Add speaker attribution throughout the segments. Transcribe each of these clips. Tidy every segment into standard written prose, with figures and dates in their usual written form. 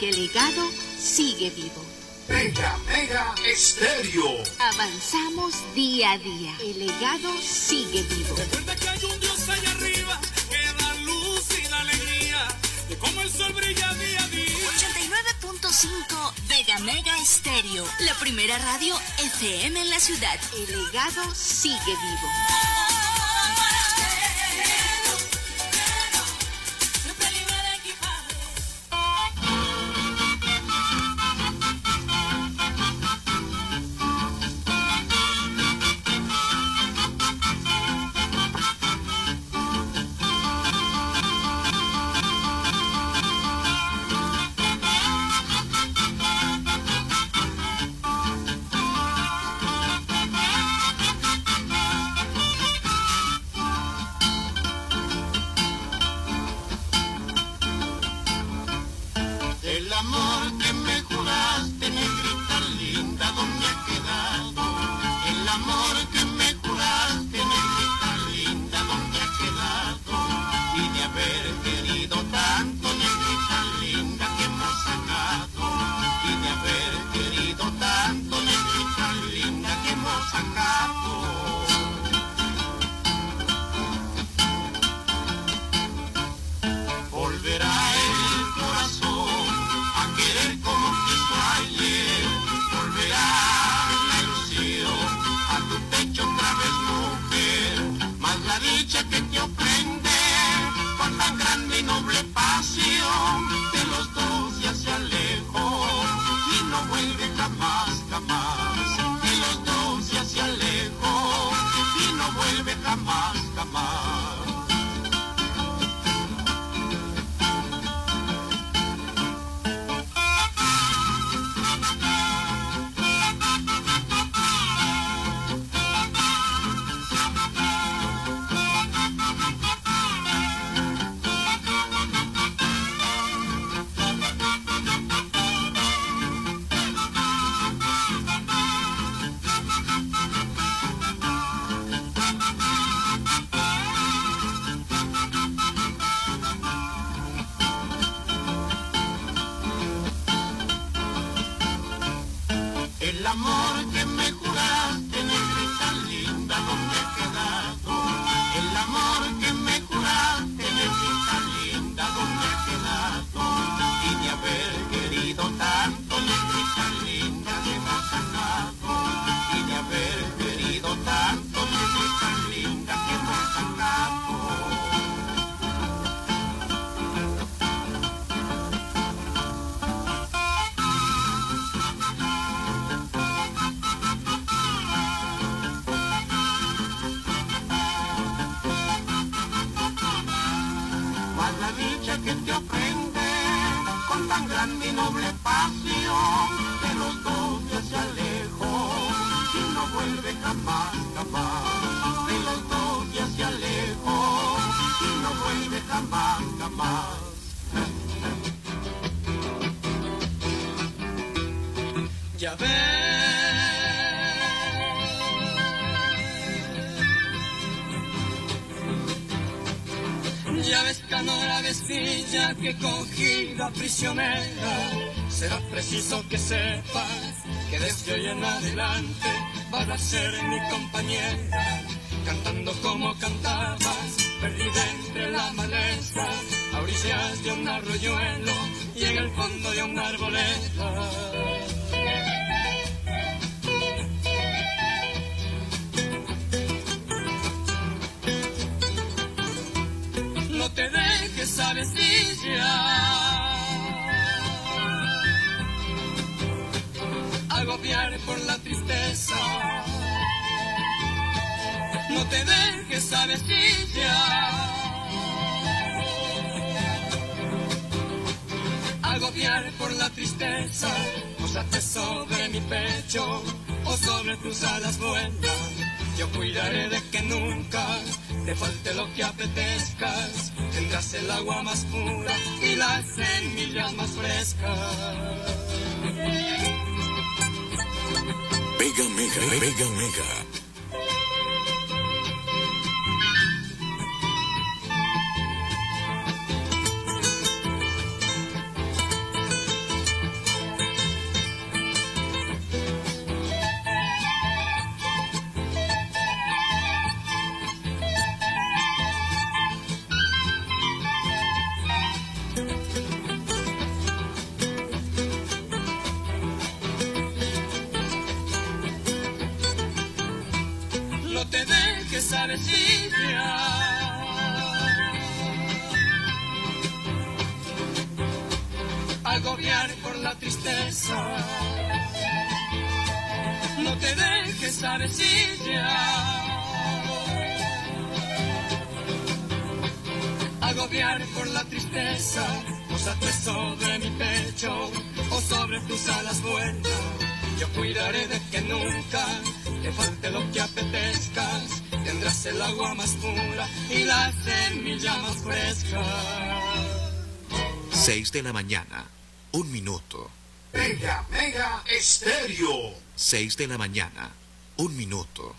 Speaker 1: porque el legado sigue vivo.
Speaker 2: Mega, Mega Estéreo.
Speaker 1: Avanzamos día a día. El legado sigue vivo.
Speaker 3: Recuerda que hay un Dios allá arriba que da luz y da alegría, de cómo el sol brilla día a día.
Speaker 1: 89.5 Mega Estéreo, la primera radio FM en la ciudad. El legado sigue vivo.
Speaker 3: Ya ves, canora vestilla que cogida prisionera, será preciso que sepas que desde hoy en adelante vas a ser mi compañera, cantando como cantabas, perdida entre la maleza, a orillas de un arroyuelo y en el fondo de una arboleda. No te dejes avecilla, agobiar por la tristeza. No te dejes avecilla, agobiar por la tristeza. Pósate sobre mi pecho o sobre tus alas vuelas. Yo cuidaré de que nunca te falte lo que apetezcas. Tendrás el agua más pura y las semillas más frescas.
Speaker 2: Mega, mega, mega, mega.
Speaker 3: cabecilla. Agobiar por la tristeza, no te dejes, avecilla. Agobiar por la tristeza, pósate sobre mi pecho o sobre tus alas vuela. Yo cuidaré de que nunca te falte lo que apetezcas. Tendrás el agua más pura y la semilla más fresca.
Speaker 2: 6 de la mañana, 1 minuto.
Speaker 4: Mega Estéreo.
Speaker 2: 6 de la mañana, 1 minuto.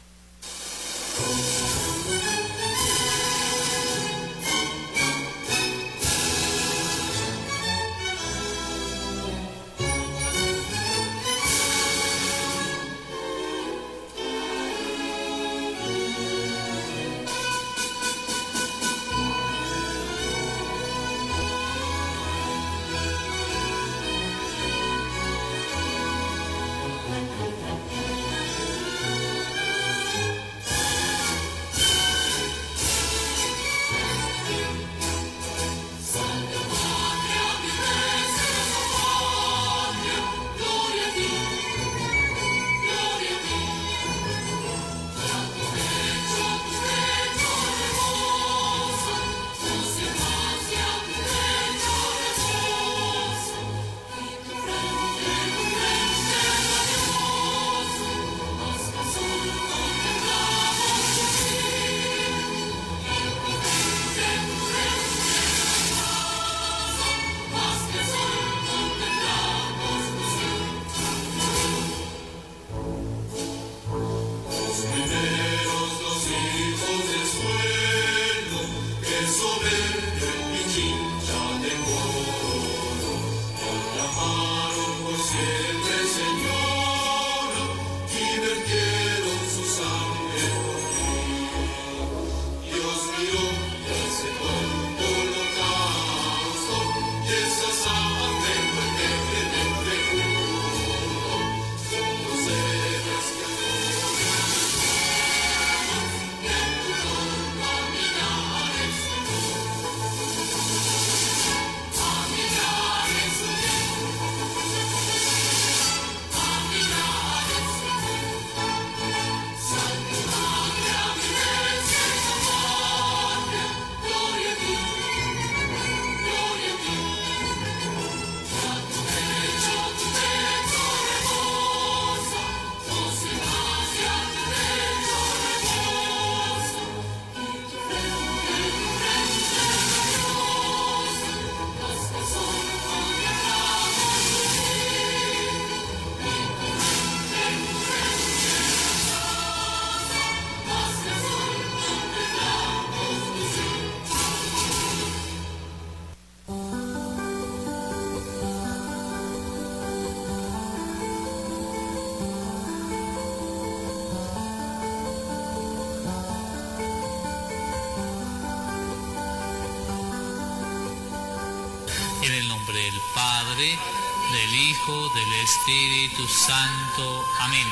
Speaker 5: En el nombre del Padre, del Hijo, del Espíritu Santo. Amén.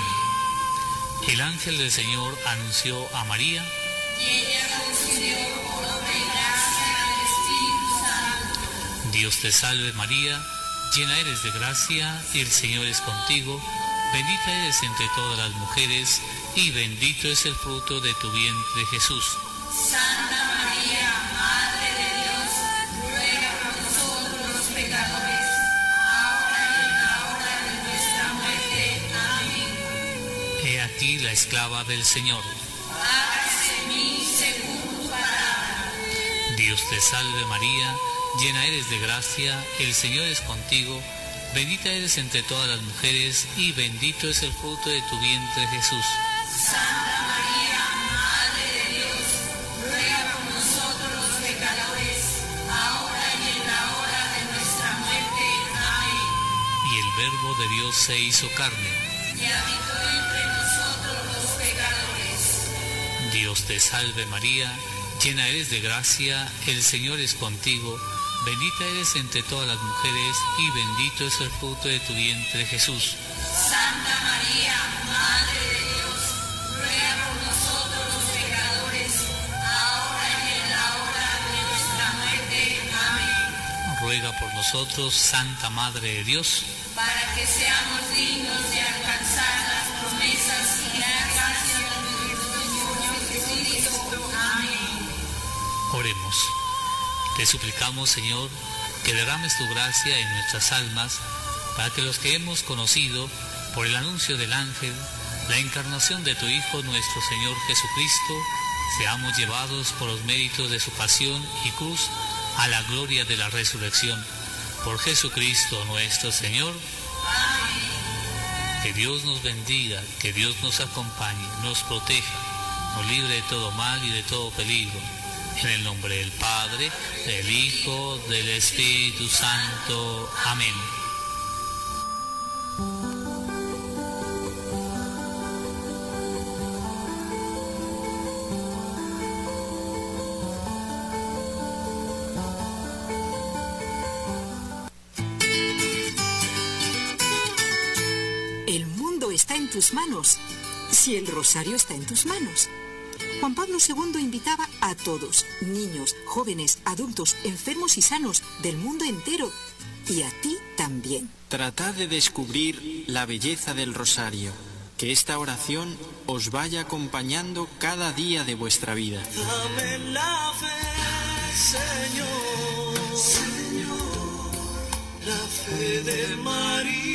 Speaker 5: El ángel del Señor anunció a María.
Speaker 6: Y ella concibió por obra y gracia del Espíritu Santo.
Speaker 5: Dios te salve María, llena eres de gracia, y el Señor es contigo. Bendita eres entre todas las mujeres, y bendito es el fruto de tu vientre, Jesús.
Speaker 6: Santa María, Madre de Dios, ruega por nosotros los pecadores, ahora y en la hora de nuestra muerte. Amén.
Speaker 5: He aquí la esclava del Señor.
Speaker 6: Hágase en mí según tu palabra.
Speaker 5: Dios te salve María, llena eres de gracia, el Señor es contigo. Bendita eres entre todas las mujeres, y bendito es el fruto de tu vientre, Jesús.
Speaker 6: Santa María, Madre de Dios, ruega por nosotros los pecadores, ahora y en la hora de nuestra muerte. Amén.
Speaker 5: Y el Verbo de Dios se hizo carne.
Speaker 6: Y habitó entre nosotros los pecadores.
Speaker 5: Dios te salve María, llena eres de gracia, el Señor es contigo. Bendita eres entre todas las mujeres, y bendito es el fruto de tu vientre, Jesús.
Speaker 6: Santa María, Madre de Dios, ruega por nosotros los pecadores,
Speaker 5: ruega por nosotros, Santa Madre de Dios,
Speaker 6: para que seamos dignos de alcanzar las promesas y gracias de nuestro Señor Jesucristo. Amén.
Speaker 5: Oremos. Te suplicamos, Señor, que derrames tu gracia en nuestras almas, para que los que hemos conocido, por el anuncio del ángel, la encarnación de tu Hijo, nuestro Señor Jesucristo, seamos llevados por los méritos de su pasión y cruz a la gloria de la resurrección. Por Jesucristo nuestro Señor. Amén. Que Dios nos bendiga, que Dios nos acompañe, nos proteja, nos libre de todo mal y de todo peligro. En el nombre del Padre, del Hijo, del Espíritu Santo. Amén.
Speaker 7: El mundo está en tus manos, si el rosario está en tus manos. Juan Pablo II invitaba a todos, niños, jóvenes, adultos, enfermos y sanos, del mundo entero, y a ti también.
Speaker 8: Tratad de descubrir la belleza del rosario, que esta oración os vaya acompañando cada día de vuestra vida.
Speaker 3: Dame la fe, Señor, Señor, la fe de María.